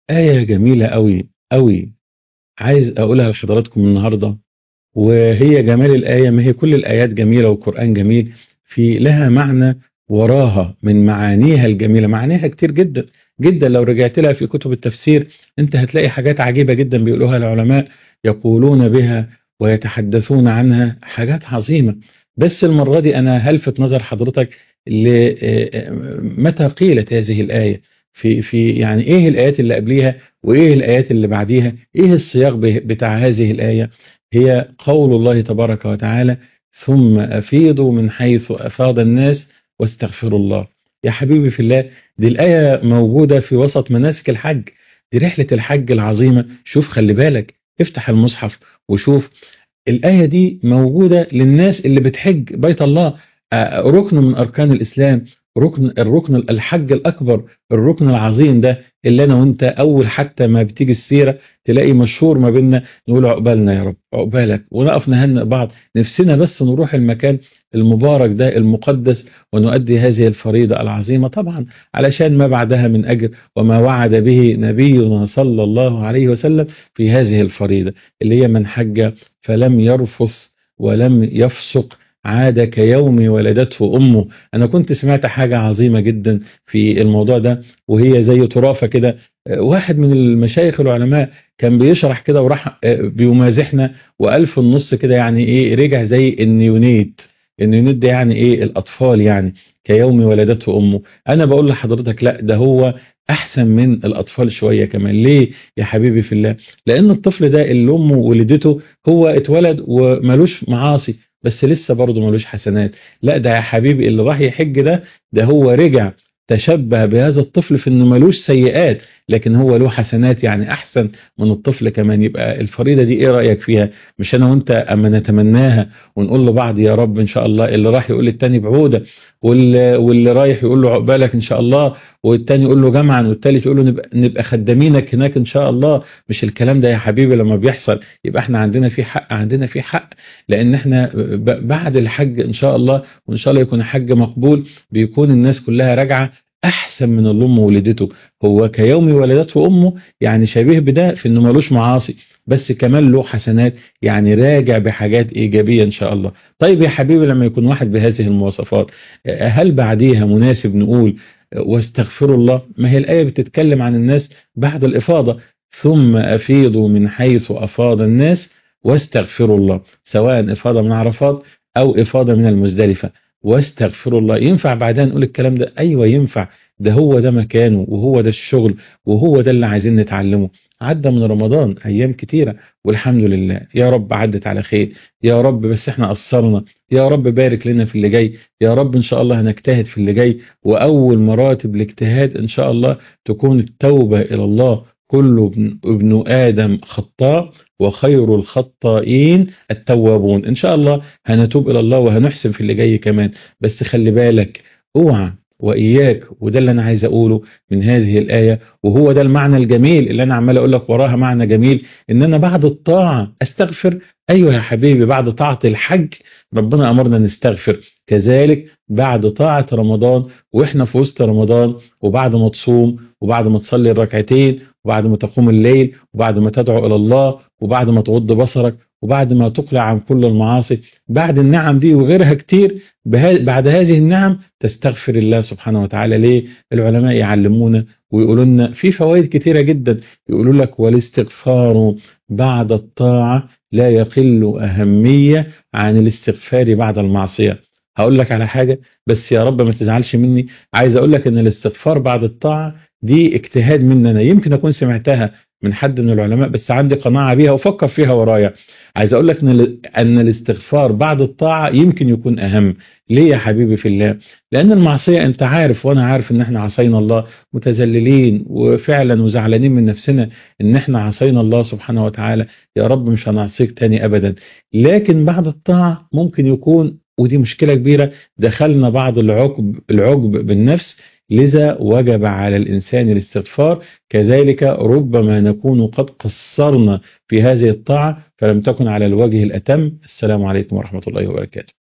آية جميلة أوي أوي، عايز أقولها لحضراتكم النهاردة. وهي جمال الآية، ما هي كل الآيات جميلة والقرآن جميل، في لها معنى وراها من معانيها الجميلة. معانيها كتير جدا جدا، لو رجعت لها في كتب التفسير أنت هتلاقي حاجات عجيبة جدا بيقولوها العلماء، يقولون بها ويتحدثون عنها حاجات عظيمة. بس المرة دي أنا هلفت نظر حضرتك متى قيلت هذه الآية، في يعني إيه الآيات اللي قبليها وإيه الآيات اللي بعديها، إيه السياق بتاع هذه الآية. هي قول الله تبارك وتعالى: ثم أفيضوا من حيث أفاض الناس واستغفروا الله. يا حبيبي في الله، دي الآية موجودة في وسط مناسك الحج، دي رحلة الحج العظيمة. شوف، خلي بالك، افتح المصحف وشوف الآية دي موجودة للناس اللي بتحج بيت الله، ركن من أركان الإسلام، الركن الحج الأكبر، الركن العظيم ده اللي أنا وأنت أول حتى ما بتيجي السيرة تلاقي مشهور ما بيننا نقول عقبالنا يا رب، عقبالك، ونقف نهنئ بعض، نفسنا بس نروح المكان المبارك ده المقدس ونؤدي هذه الفريضة العظيمة طبعا، علشان ما بعدها من أجر وما وعد به نبينا صلى الله عليه وسلم في هذه الفريضة اللي هي من حج فلم يرفث ولم يفسق عاد كيوم ولدته أمه. أنا كنت سمعت حاجة عظيمة جدا في الموضوع ده، وهي زي طرافة كده. واحد من المشايخ العلماء كان بيشرح كده وراح بيمازحنا، وقال في النص كده يعني ايه، رجع زي النيونيت. النيونيت ده يعني ايه؟ الأطفال يعني، كيوم ولدته أمه. أنا بقول لحضرتك لا، ده هو أحسن من الأطفال شوية كمان. ليه يا حبيبي في الله؟ لأن الطفل ده اللي أمه ولدته هو اتولد وملوش معاصي، بس لسه برضه ملوش حسنات. لا ده يا حبيبي اللي راح يحج ده هو رجع تشبه بهذا الطفل في انه ملوش سيئات، لكن هو له حسنات، يعني احسن من الطفل كمان. يبقى الفريضة دي ايه رأيك فيها؟ مش انا وانت اما نتمناها ونقول لبعض يا رب ان شاء الله، اللي راح يقول للتاني بعودة، واللي رايح يقول له عقبالك ان شاء الله، والتاني يقول له جمعا، والتالت يقول له نبقى خدامينك هناك ان شاء الله. مش الكلام ده يا حبيبي لما بيحصل يبقى احنا عندنا فيه حق، عندنا فيه حق، لان احنا بعد الحج ان شاء الله، وان شاء الله يكون حج مقبول، بيكون الناس كلها راجعه احسن من اللي امه ولدته. هو كيوم ولدته امه، يعني شبيه بده في انه ملوش معاصي، بس كمان له حسنات، يعني راجع بحاجات ايجابيه ان شاء الله. طيب يا حبيبي لما يكون واحد بهذه المواصفات، هل بعديها مناسب نقول واستغفروا الله؟ ما هي الايه بتتكلم عن الناس بعد الافاضه: ثم افيضوا من حيث افاض الناس واستغفروا الله، سواء افاضه من عرفات او افاضه من المزدلفه. واستغفروا الله، ينفع بعدها نقول الكلام ده؟ ايوه ينفع، ده هو ده مكانه وهو ده الشغل وهو ده اللي عايزين نتعلمه. عدى من رمضان ايام كتيره والحمد لله، يا رب عدت على خير، يا رب بس احنا قصرنا، يا رب بارك لنا في اللي جاي، يا رب ان شاء الله هنجتهد في اللي جاي. واول مراتب الاجتهاد ان شاء الله تكون التوبه الى الله. كل ابن ادم خطاء وخير الخطائين التوابون. ان شاء الله هنتوب الى الله وهنحسن في اللي جاي كمان. بس خلي بالك، اوعى واياك، وده اللي انا عايز اقوله من هذه الايه، وهو ده المعنى الجميل اللي انا عمال اقول لك وراها معنى جميل، ان انا بعد الطاعه استغفر. ايوه يا حبيبي، بعد طاعه الحج ربنا امرنا نستغفر، كذلك بعد طاعه رمضان واحنا في وسط رمضان، وبعد ما تصوم، وبعد ما تصلي الركعتين، وبعد ما تقوم الليل، وبعد ما تدعو الى الله، وبعد ما تغض بصرك، وبعد ما تقلع عن كل المعاصي، بعد النعم دي وغيرها كتير، بعد هذه النعم تستغفر الله سبحانه وتعالى. ليه؟ العلماء يعلمونا ويقولوا لنا في فوائد كتيرة جدا، يقولوا لك: والاستغفار بعد الطاعة لا يقل أهمية عن الاستغفار بعد المعصية. هقول لك على حاجة بس يا رب ما تزعلش مني، عايز اقول لك ان الاستغفار بعد الطاعة دي اجتهاد مننا، يمكن اكون سمعتها من حد من العلماء بس عندي قناعة بيها وفكر فيها ورايا. عايز اقول لك ان الاستغفار بعد الطاعة يمكن يكون اهم. ليه يا حبيبي في الله؟ لان المعصية انت عارف وانا عارف ان احنا عصينا الله، متذللين وفعلا وزعلانين من نفسنا ان احنا عصينا الله سبحانه وتعالى. يا رب مش هنعصيك تاني ابدا. لكن بعد الطاعة ممكن يكون، ودي مشكلة كبيرة، دخلنا بعض العجب بالنفس، لذا وجب على الإنسان الاستغفار. كذلك ربما نكون قد قصرنا في هذه الطاعة فلم تكن على الوجه الأتم. السلام عليكم ورحمة الله وبركاته.